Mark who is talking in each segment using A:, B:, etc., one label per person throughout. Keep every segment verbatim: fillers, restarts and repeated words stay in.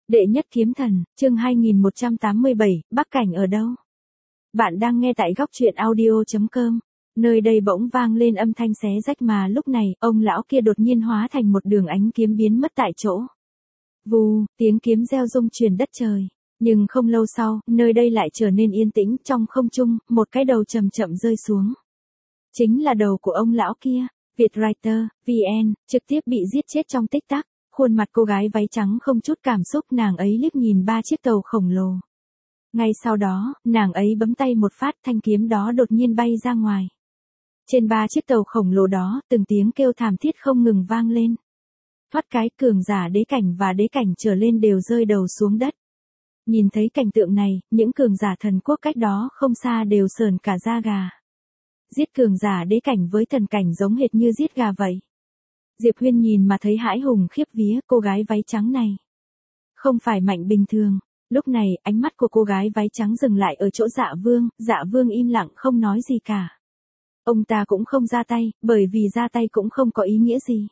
A: Đệ nhất kiếm thần, chương hai nghìn một trăm tám mươi bảy, Bắc Cảnh ở đâu? Bạn đang nghe tại góc truyện audio chấm com. Nơi đây bỗng vang lên âm thanh xé rách mà lúc này, ông lão kia đột nhiên hóa thành một đường ánh kiếm biến mất tại chỗ. Vù, tiếng kiếm reo rung truyền đất trời. Nhưng không lâu sau, nơi đây lại trở nên yên tĩnh, trong không trung, một cái đầu chậm chậm rơi xuống. Chính là đầu của ông lão kia. Vietwriter, vê en, trực tiếp bị giết chết trong tích tắc. Khuôn mặt cô gái váy trắng không chút cảm xúc, nàng ấy liếc nhìn ba chiếc tàu khổng lồ. Ngay sau đó, nàng ấy bấm tay một phát, thanh kiếm đó đột nhiên bay ra ngoài. Trên ba chiếc tàu khổng lồ đó, từng tiếng kêu thảm thiết không ngừng vang lên. Thoát cái, cường giả đế cảnh và đế cảnh trở lên đều rơi đầu xuống đất. Nhìn thấy cảnh tượng này, những cường giả thần quốc cách đó không xa đều sởn cả da gà. Giết cường giả đế cảnh với thần cảnh giống hệt như giết gà vậy. Diệp Huyên nhìn mà thấy hãi hùng khiếp vía, cô gái váy trắng này không phải mạnh bình thường. Lúc này, ánh mắt của cô gái váy trắng dừng lại ở chỗ Dạ Vương, Dạ Vương im lặng không nói gì cả. Ông ta cũng không ra tay, bởi vì ra tay cũng không có ý nghĩa gì.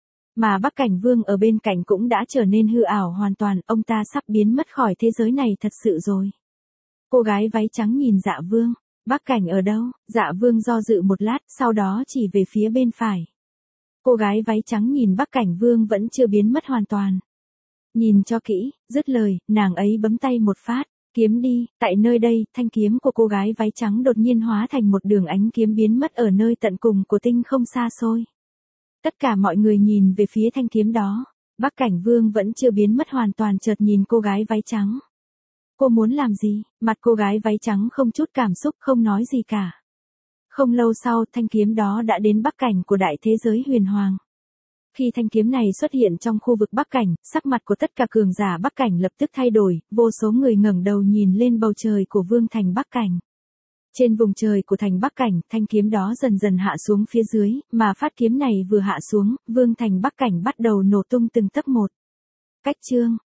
A: Mà Bắc Cảnh Vương ở bên cạnh cũng đã trở nên hư ảo hoàn toàn, ông ta sắp biến mất khỏi thế giới này thật sự rồi. Cô gái váy trắng nhìn Dạ Vương, Bắc Cảnh ở đâu? Dạ Vương do dự một lát, sau đó chỉ về phía bên phải. Cô gái váy trắng nhìn Bắc Cảnh Vương vẫn chưa biến mất hoàn toàn. Nhìn cho kỹ, dứt lời, nàng ấy bấm tay một phát, kiếm đi, tại nơi đây, thanh kiếm của cô gái váy trắng đột nhiên hóa thành một đường ánh kiếm biến mất ở nơi tận cùng của tinh không xa xôi. Tất cả mọi người nhìn về phía thanh kiếm đó, Bắc Cảnh Vương vẫn chưa biến mất hoàn toàn chợt nhìn cô gái váy trắng. Cô muốn làm gì? Mặt cô gái váy trắng không chút cảm xúc không nói gì cả. Không lâu sau, thanh kiếm đó đã đến Bắc Cảnh của đại thế giới huyền hoàng. Khi thanh kiếm này xuất hiện trong khu vực Bắc Cảnh, sắc mặt của tất cả cường giả Bắc Cảnh lập tức thay đổi, vô số người ngẩng đầu nhìn lên bầu trời của vương thành Bắc Cảnh. Trên vùng trời của thành Bắc Cảnh, thanh kiếm đó dần dần hạ xuống phía dưới, mà phát kiếm này vừa hạ xuống, vương thành Bắc Cảnh bắt đầu nổ tung từng tấc một. Cách chương,